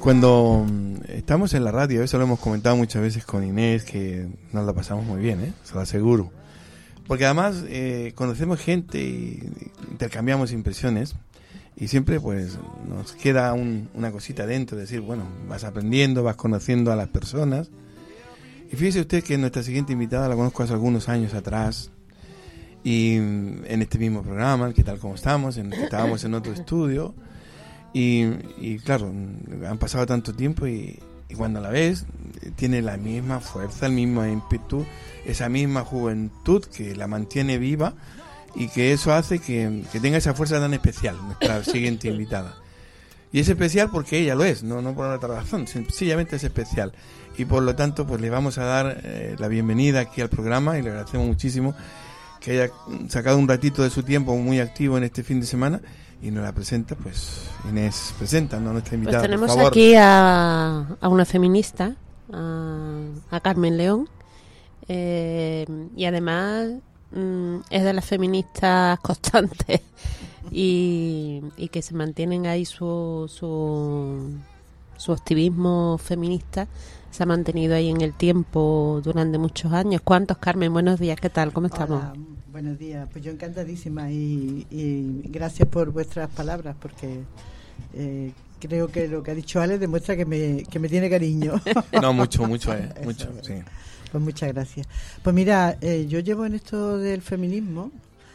Cuando estamos en la radio, eso lo hemos comentado muchas veces con Inés, que nos la pasamos muy bien, se lo aseguro. Porque además conocemos gente y intercambiamos impresiones y siempre pues nos queda una cosita dentro, decir, bueno, vas aprendiendo, vas conociendo a las personas. Y fíjese usted que nuestra siguiente invitada la conozco hace algunos años atrás y en este mismo programa, ¿qué tal como estamos? Estábamos en otro estudio. Y claro, han pasado tanto tiempo y cuando la ves, tiene la misma fuerza, el mismo ímpetu, esa misma juventud que la mantiene viva y que eso hace que tenga esa fuerza tan especial, nuestra siguiente invitada. Y es especial porque ella lo es, no por otra razón, sencillamente es especial. Y por lo tanto, pues le vamos a dar la bienvenida aquí al programa y le agradecemos muchísimo que haya sacado un ratito de su tiempo muy activo en este fin de semana. Y nos la presenta, pues Inés, presenta, ¿no? Nuestra invitada, pues tenemos por favor. aquí a una feminista, a Carmen León, y además es de las feministas constantes y que se mantienen ahí su activismo feminista, se ha mantenido ahí en el tiempo durante muchos años. ¿Cuántos, Carmen? Buenos días, ¿qué tal? ¿Cómo estamos? Hola, buenos días. Pues yo encantadísima y gracias por vuestras palabras, porque creo que lo que ha dicho Ale demuestra que me tiene cariño. No, mucho, mucho, sí. Pues muchas gracias. Pues mira, yo llevo en esto del feminismo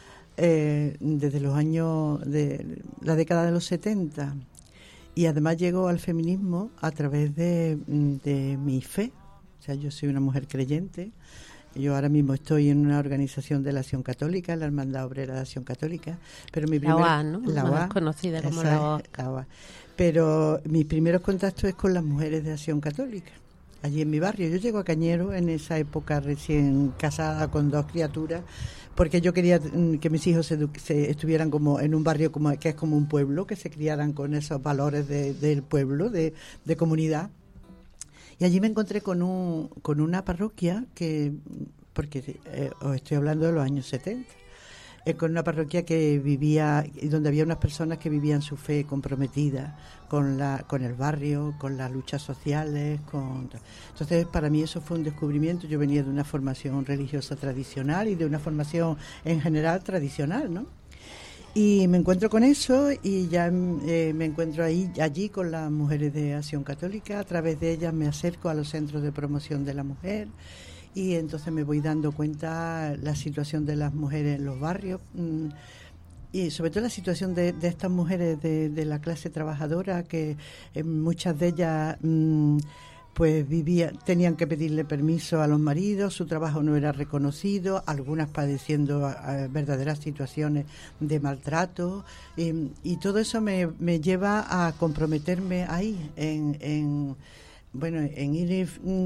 desde los años de la década de los 70. Y además llego al feminismo a través de mi fe. O sea, yo soy una mujer creyente. Yo ahora mismo estoy en una organización de la Acción Católica, la Hermandad Obrera de Acción Católica. Pero la OA, ¿no? La OA, más conocida como la OA. Pero mis primeros contactos es con las mujeres de Acción Católica, allí en mi barrio. Yo llego a Cañero en esa época, recién casada con 2 criaturas, porque yo quería que mis hijos se estuvieran como en un barrio que es como un pueblo, que se criaran con esos valores del pueblo, de comunidad. Y allí me encontré con una parroquia porque os estoy hablando de los años 70, con una parroquia que vivía, donde había unas personas que vivían su fe comprometida con el barrio, con las luchas sociales. Entonces, para mí eso fue un descubrimiento. Yo venía de una formación religiosa tradicional y de una formación en general tradicional, ¿no? Y me encuentro con eso y ya me encuentro allí con las mujeres de Acción Católica. A través de ellas me acerco a los centros de promoción de la mujer y entonces me voy dando cuenta la situación de las mujeres en los barrios y sobre todo la situación de estas mujeres de la clase trabajadora, que muchas de ellas pues tenían que pedirle permiso a los maridos, su trabajo no era reconocido, algunas padeciendo verdaderas situaciones de maltrato, y todo eso me lleva a comprometerme ahí en ir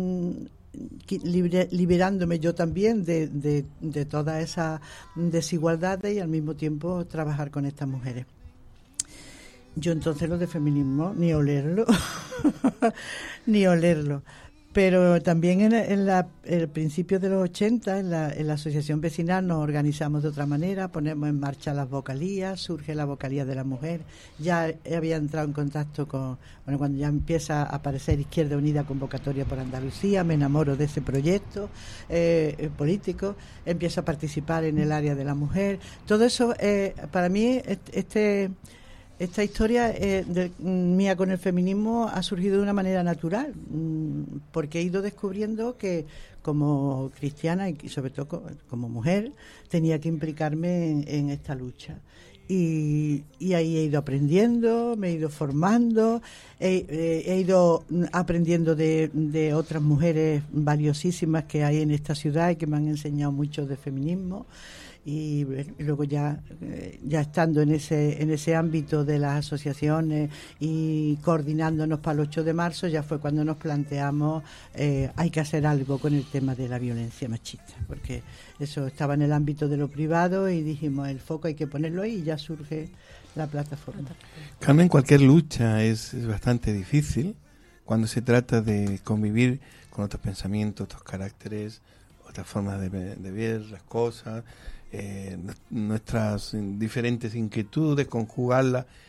liberándome yo también de todas esas desigualdades y al mismo tiempo trabajar con estas mujeres. Yo entonces lo de feminismo, ni olerlo, ni olerlo. Pero también en el principio de los 80, en la asociación vecinal nos organizamos de otra manera, ponemos en marcha las vocalías, surge la vocalía de la mujer. Ya había entrado en contacto cuando ya empieza a aparecer Izquierda Unida Convocatoria por Andalucía, me enamoro de ese proyecto político, empiezo a participar en el área de la mujer. Todo eso, para mí, esta historia mía con el feminismo ha surgido de una manera natural, porque he ido descubriendo que como cristiana y sobre todo como mujer tenía que implicarme en esta lucha. Y ahí he ido aprendiendo, me he ido formando, he ido aprendiendo de otras mujeres valiosísimas que hay en esta ciudad y que me han enseñado mucho de feminismo. Y luego ya estando en ese ámbito de las asociaciones y coordinándonos para el 8 de marzo, ya fue cuando nos planteamos hay que hacer algo con el tema de la violencia machista, porque eso estaba en el ámbito de lo privado y dijimos el foco hay que ponerlo ahí y ya surge la plataforma. Carmen, cualquier lucha es bastante difícil cuando se trata de convivir con otros pensamientos, otros caracteres, otras formas de ver las cosas, nuestras diferentes inquietudes, conjugarlas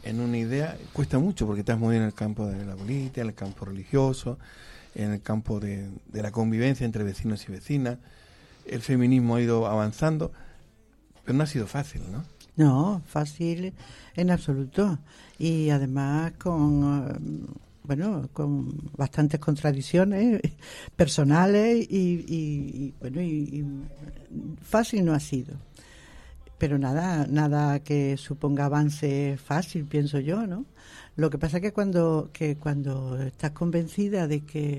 en una idea, cuesta mucho porque estás muy en el campo de la política, en el campo religioso, en el campo de la convivencia entre vecinos y vecinas. El feminismo ha ido avanzando, pero no ha sido fácil, ¿no? No, fácil en absoluto. Y además con bastantes contradicciones personales y fácil no ha sido. Pero nada que suponga avance fácil, pienso yo, ¿no? Lo que pasa es que cuando estás convencida de que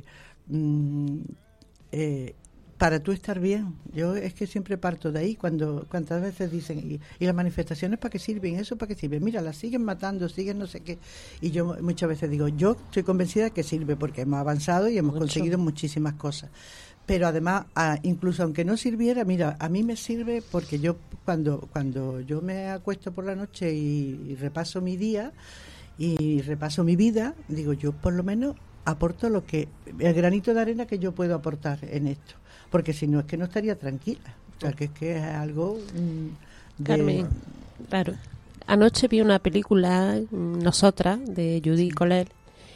para tú estar bien, yo es que siempre parto de ahí, cuántas veces dicen, y las manifestaciones para qué sirven, eso para qué sirve, mira, las siguen matando, siguen no sé qué, y yo muchas veces digo, yo estoy convencida de que sirve porque hemos avanzado y hemos conseguido muchísimas cosas. Pero además, incluso aunque no sirviera, mira, a mí me sirve porque yo cuando yo me acuesto por la noche y repaso mi día y repaso mi vida, digo, yo por lo menos aporto el granito de arena que yo puedo aportar en esto, porque si no es que no estaría tranquila. O sea, que es algo Carmen, claro. Anoche vi una película, Nosotras, de Judy Collell,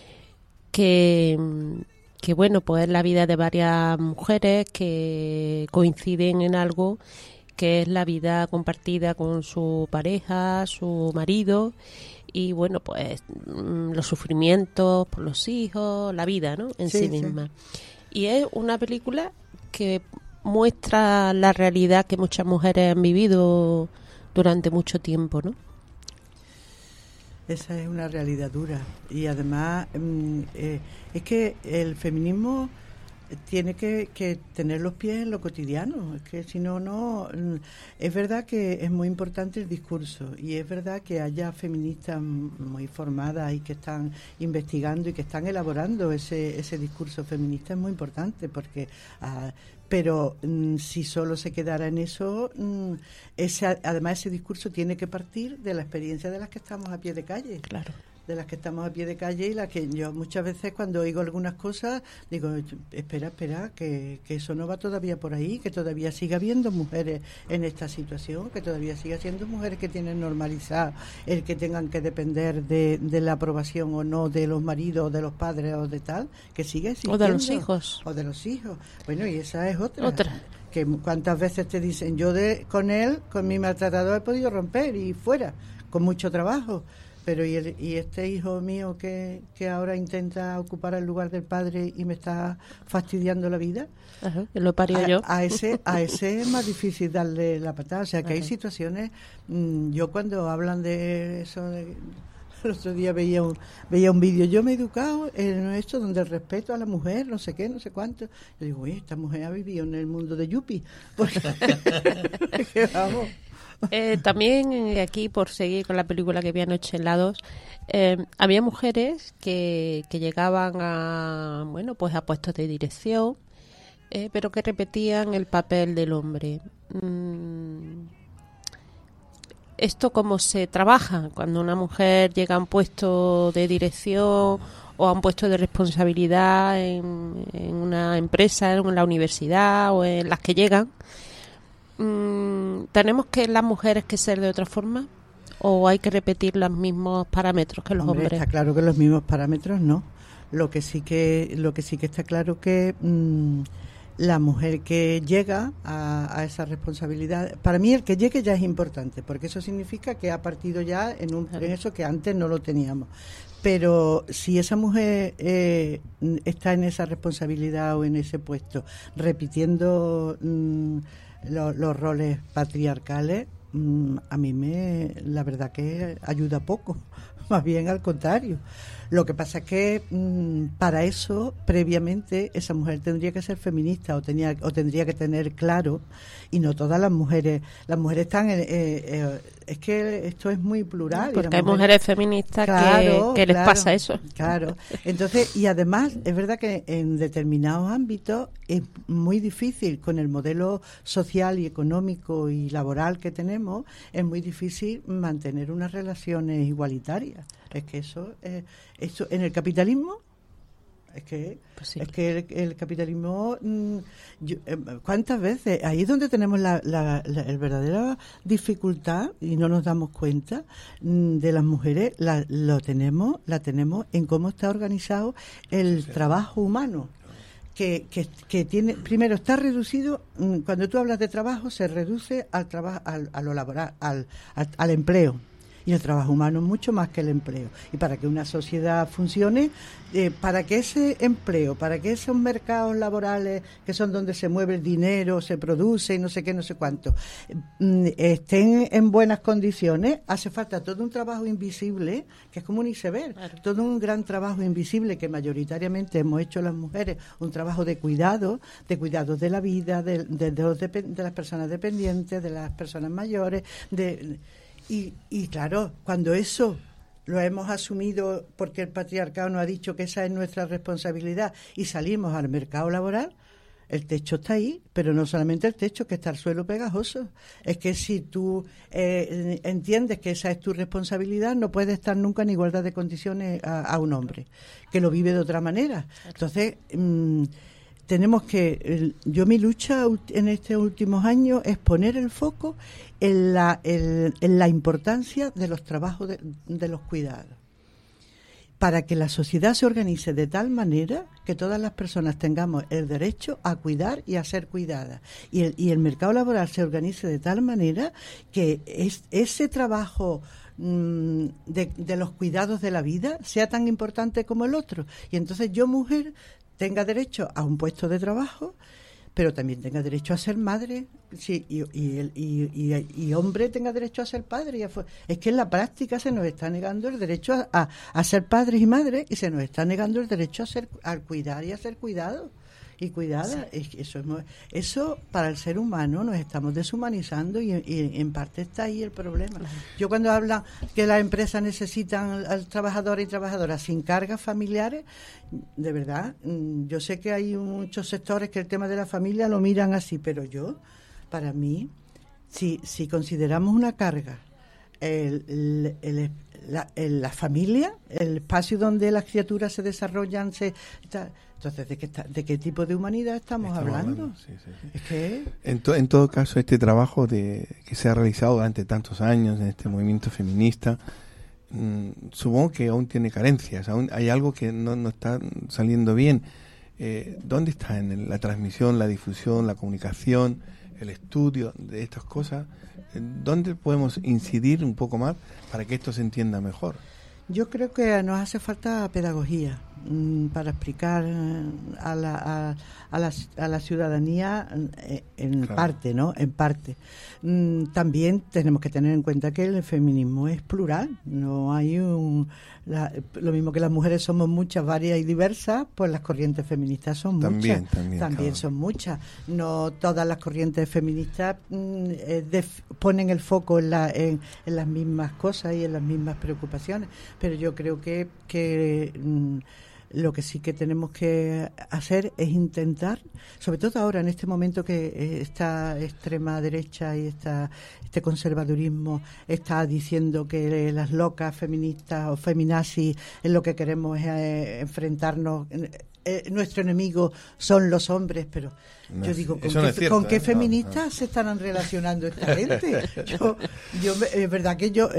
que bueno, pues es la vida de varias mujeres que coinciden en algo que es la vida compartida con su pareja, su marido, y bueno, pues los sufrimientos por los hijos, la vida, ¿no? En sí misma. Y es una película que muestra la realidad que muchas mujeres han vivido durante mucho tiempo, ¿no? Esa es una realidad dura. Y además es que el feminismo tiene que tener los pies en lo cotidiano. Es que si no... Es verdad que es muy importante el discurso y es verdad que haya feministas muy formadas y que están investigando y que están elaborando ese discurso feminista, es muy importante porque... pero si solo se quedara en eso, además ese discurso tiene que partir de la experiencia de las que estamos a pie de calle. Claro. De las que estamos a pie de calle y las que yo muchas veces cuando oigo algunas cosas digo, espera, que eso no va todavía por ahí, que todavía siga habiendo mujeres en esta situación, que todavía siga siendo mujeres que tienen normalizado el que tengan que depender de la aprobación o no de los maridos o de los padres o de tal, que siga existiendo. O de los hijos. O de los hijos. Bueno, y esa es otra. Que cuántas veces te dicen, yo con mi maltratador he podido romper y fuera, con mucho trabajo. Pero y este hijo mío que ahora intenta ocupar el lugar del padre y me está fastidiando la vida. Ajá, que lo parió yo. A ese es más difícil darle la patada. O sea, que hay situaciones... yo cuando hablan de eso... el otro día veía un vídeo. Yo me he educado en esto donde el respeto a la mujer, no sé qué, no sé cuánto. Yo digo, oye, esta mujer ha vivido en el mundo de Yupi. Porque vamos... También aquí, por seguir con la película que vi anoche en la 2, había mujeres que llegaban a puestos de dirección, pero que repetían el papel del hombre. ¿Esto cómo se trabaja cuando una mujer llega a un puesto de dirección o a un puesto de responsabilidad en una empresa, en la universidad o en las que llegan? ¿Tenemos que las mujeres que ser de otra forma o hay que repetir los mismos parámetros que los hombres? Está claro que los mismos parámetros no. Lo que sí que está claro que la mujer que llega a esa responsabilidad, para mí el que llegue ya es importante, porque eso significa que ha partido ya en eso que antes no lo teníamos. Pero si esa mujer está en esa responsabilidad o en ese puesto, repitiendo los roles patriarcales, a mí la verdad que ayuda poco, más bien al contrario. Lo que pasa es que para eso, previamente, esa mujer tendría que ser feminista o tendría que tener claro, y no todas las mujeres están es que esto es muy plural. Porque hay mujeres feministas que les pasa eso. Claro. Entonces, y además, es verdad que en determinados ámbitos es muy difícil, con el modelo social y económico y laboral que tenemos, es muy difícil mantener unas relaciones igualitarias. Es que eso en el capitalismo Es que, Posible. es que el capitalismo, ¿cuántas veces? Ahí es donde tenemos la verdadera dificultad y no nos damos cuenta de las mujeres, la tenemos en cómo está organizado el trabajo humano. Que tiene, primero está reducido, cuando tú hablas de trabajo, se reduce al trabajo, a lo laboral, al empleo. Y el trabajo humano es mucho más que el empleo. Y para que una sociedad funcione, para que ese empleo, para que esos mercados laborales, que son donde se mueve el dinero, se produce y no sé qué, no sé cuánto, estén en buenas condiciones, hace falta todo un trabajo invisible, que es como un iceberg, claro. Todo un gran trabajo invisible que mayoritariamente hemos hecho las mujeres, un trabajo de cuidados de la vida, de las personas dependientes, de las personas mayores, Y claro, cuando eso lo hemos asumido porque el patriarcado nos ha dicho que esa es nuestra responsabilidad y salimos al mercado laboral, el techo está ahí, pero no solamente el techo, que está el suelo pegajoso. Es que si tú entiendes que esa es tu responsabilidad, no puedes estar nunca en igualdad de condiciones a un hombre, que lo vive de otra manera. Entonces, tenemos que, yo mi lucha en estos últimos años es poner el foco en la importancia de los trabajos de los cuidados, para que la sociedad se organice de tal manera que todas las personas tengamos el derecho a cuidar y a ser cuidadas, y el mercado laboral se organice de tal manera que ese trabajo de los cuidados de la vida sea tan importante como el otro, y entonces yo, mujer, tenga derecho a un puesto de trabajo, pero también tenga derecho a ser madre, sí, y hombre tenga derecho a ser padre. Es que en la práctica se nos está negando el derecho a ser padres y madres, y se nos está negando el derecho a cuidar y a ser cuidados y cuidada. Sí. Eso para el ser humano nos estamos deshumanizando y en parte está ahí el problema. Yo cuando hablan que las empresas necesitan al trabajador y trabajadoras sin cargas familiares, de verdad, yo sé que hay muchos sectores que el tema de la familia lo miran así, pero para mí, si consideramos una carga la familia, el espacio donde las criaturas se desarrollan, entonces, ¿de qué tipo de humanidad estamos hablando? Sí. Es que en todo caso, este trabajo que se ha realizado durante tantos años en este movimiento feminista, supongo que aún tiene carencias, aún hay algo que no está saliendo bien. ¿Dónde está en la transmisión, la difusión, la comunicación, el estudio de estas cosas? ¿Dónde podemos incidir un poco más para que esto se entienda mejor? Yo creo que nos hace falta pedagogía para explicar a la ciudadanía en claro. Parte, ¿no? En parte. También tenemos que tener en cuenta que el feminismo es plural. No hay lo mismo que las mujeres somos muchas, varias y diversas, pues las corrientes feministas son muchas. También claro. Son muchas. No todas las corrientes feministas ponen el foco en las mismas cosas y en las mismas preocupaciones. Pero yo creo que lo que sí que tenemos que hacer es intentar, sobre todo ahora en este momento que esta extrema derecha y este conservadurismo está diciendo que las locas feministas o feminazis es lo que queremos es enfrentarnos. Nuestro enemigo son los hombres, pero yo digo, ¿con qué feministas se estarán relacionando esta gente? Es verdad que yo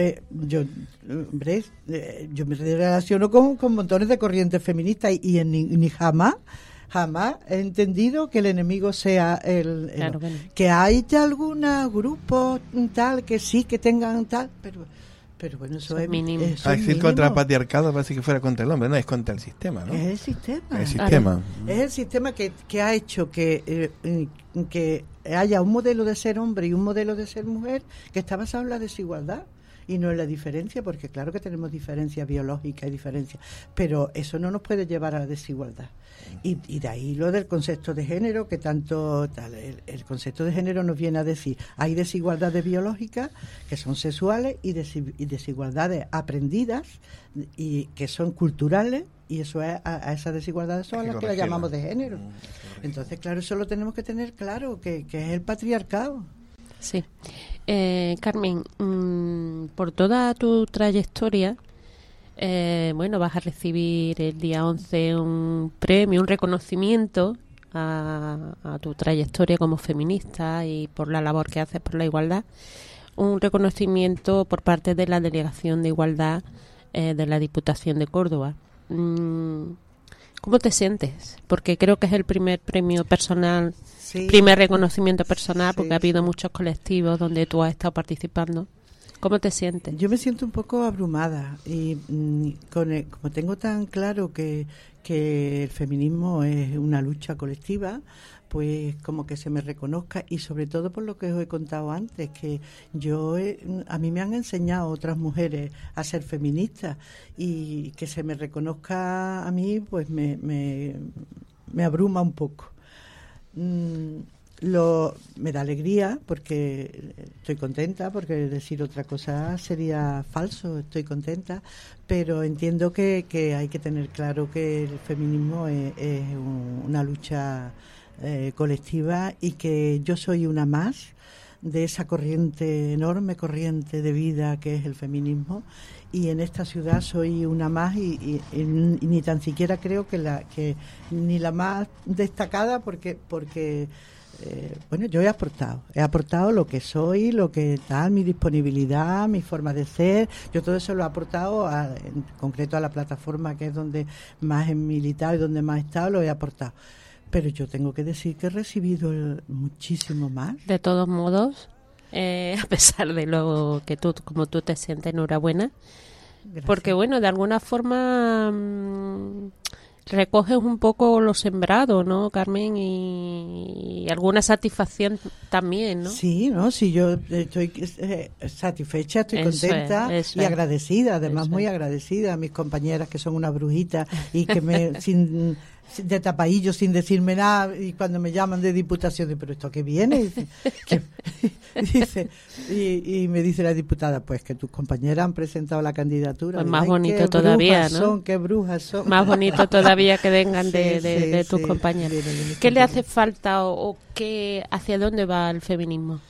me relaciono con montones de corrientes feministas y ni jamás he entendido que el enemigo sea claro, que hay algunos grupos tal que sí que tengan tal, pero bueno, eso es mínimo. Decir contra el patriarcado parece que fuera contra el hombre, no, es contra el sistema, ¿no? Es el sistema. Claro. Es el sistema que ha hecho que haya un modelo de ser hombre y un modelo de ser mujer que está basado en la desigualdad y no en la diferencia, porque claro que tenemos diferencias biológicas y diferencias, pero eso no nos puede llevar a la desigualdad. Y de ahí lo del concepto de género, que tanto el concepto de género nos viene a decir, hay desigualdades biológicas que son sexuales y desigualdades aprendidas y que son culturales, y eso es a esas desigualdades son las que las llamamos de género. Entonces, claro, eso lo tenemos que tener claro, que es el patriarcado. Sí. Carmen, por toda tu trayectoria, bueno, vas a recibir el día 11 un premio, un reconocimiento a tu trayectoria como feminista y por la labor que haces por la igualdad. Un reconocimiento por parte de la Delegación de Igualdad de la Diputación de Córdoba. ¿Cómo te sientes? Porque creo que es el primer premio personal, sí, primer reconocimiento personal, porque sí, ha habido muchos colectivos donde tú has estado participando. ¿Cómo te sientes? Yo me siento un poco abrumada y como tengo tan claro que el feminismo es una lucha colectiva, pues como que se me reconozca, y sobre todo por lo que os he contado antes, que a mí me han enseñado otras mujeres a ser feministas, y que se me reconozca a mí pues me abruma un poco. Me da alegría porque estoy contenta, porque decir otra cosa sería falso. Estoy contenta, pero entiendo que hay que tener claro que el feminismo es una lucha colectiva, y que yo soy una más de esa corriente, enorme corriente de vida que es el feminismo, y en esta ciudad soy una más, y ni tan siquiera creo que ni la más destacada, porque bueno, yo he aportado lo que soy, lo que tal, mi disponibilidad, mi forma de ser. Yo todo eso lo he aportado en concreto a la plataforma, que es donde más he militado y donde más he estado, lo he aportado. Pero yo tengo que decir que he recibido muchísimo más. De todos modos, a pesar de lo que como tú te sientes, enhorabuena. Gracias. Porque bueno, de alguna forma recoges un poco lo sembrado, ¿no, Carmen? Y alguna satisfacción también, ¿no? Sí, ¿no? Sí, yo estoy satisfecha, estoy contenta y agradecida, además muy agradecida a mis compañeras, que son unas brujitas y que de tapadillo, sin decirme nada, y cuando me llaman de diputación, pero ¿esto qué viene? Y me dice la diputada, pues que tus compañeras han presentado la candidatura. Pues más bonito todavía, ¿no? Qué brujas son. Más bonito todavía que vengan de tus compañeras. ¿Qué le hace falta o qué, hacia dónde va el feminismo?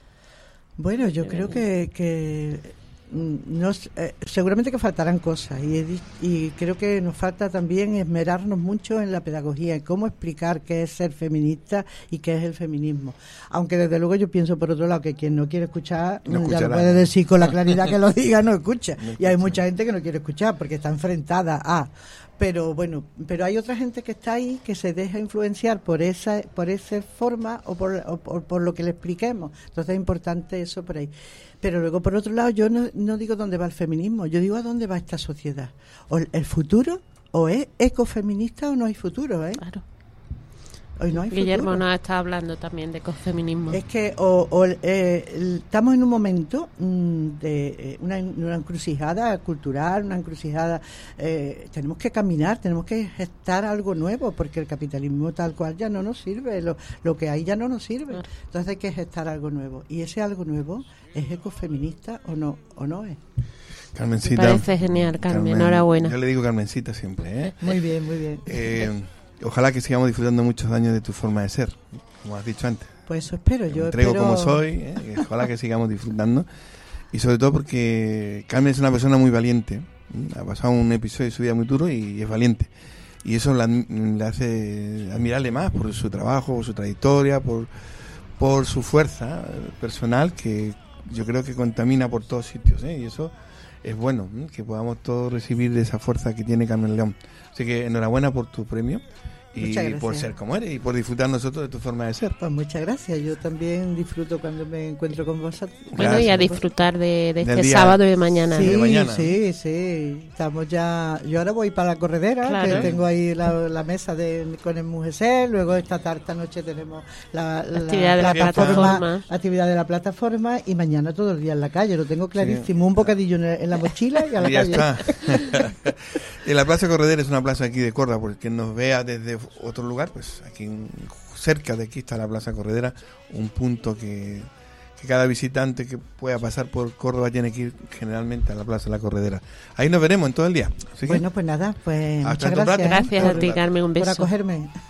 Bueno, yo creo que seguramente que faltarán cosas, y creo que nos falta también esmerarnos mucho en la pedagogía, en cómo explicar qué es ser feminista y qué es el feminismo. Aunque desde luego yo pienso, por otro lado, que quien no quiere escuchar, ya lo puede decir con la claridad que lo diga, no escucha. Y hay mucha gente que no quiere escuchar porque está enfrentada a... Pero bueno, hay otra gente que está ahí, que se deja influenciar por esa forma o por lo que le expliquemos. Entonces es importante eso por ahí. Pero luego, por otro lado, yo no digo dónde va el feminismo, yo digo a dónde va esta sociedad. O el futuro, o es ecofeminista o no hay futuro, ¿eh? Claro. Hoy no hay Guillermo futuro. nos está hablando también de ecofeminismo. Es que estamos en un momento de una encrucijada cultural, una encrucijada. Tenemos que caminar, tenemos que gestar algo nuevo, porque el capitalismo tal cual ya no nos sirve, lo que hay ya no nos sirve. Claro. Entonces hay que gestar algo nuevo. Y ese algo nuevo es ecofeminista o no es. Me Carmencita. parece genial, Carmen, enhorabuena. Yo le digo Carmencita siempre, ¿eh? Muy bien, muy bien. Ojalá que sigamos disfrutando muchos años de tu forma de ser, como has dicho antes. Pues eso espero. Yo entrego como soy, ojalá que sigamos disfrutando. Y sobre todo porque Carmen es una persona muy valiente. Ha pasado un episodio de su vida muy duro y es valiente. Y eso le hace admirarle más por su trabajo, por su trayectoria, por su fuerza personal, que yo creo que contamina por todos sitios, ¿eh? Y eso es bueno, que podamos todos recibir de esa fuerza que tiene Carmen León. Así que enhorabuena por tu premio y por ser como eres y por disfrutar nosotros de tu forma de ser. Pues muchas gracias. Yo también disfruto cuando me encuentro con vosotros. Bueno, gracias. Y a disfrutar de este sábado y de mañana. Sí, de mañana. Sí. Estamos ya. Yo ahora voy para la corredera, claro, que tengo ahí la mesa con el Mujeser. Luego esta noche tenemos la actividad de la plataforma, y mañana todo el día en la calle. Lo tengo clarísimo. Sí. Un bocadillo en la mochila y a la calle. Ya está. Y la Plaza Corredera es una plaza aquí de Córdoba, porque quien nos vea desde otro lugar, pues aquí cerca de aquí está la Plaza Corredera, un punto que cada visitante que pueda pasar por Córdoba tiene que ir generalmente a la Plaza de la Corredera. Ahí nos veremos en todo el día. Así bueno, pues nada, pues muchas gracias. Gracias a ti, Carmen, un beso. Por acogerme.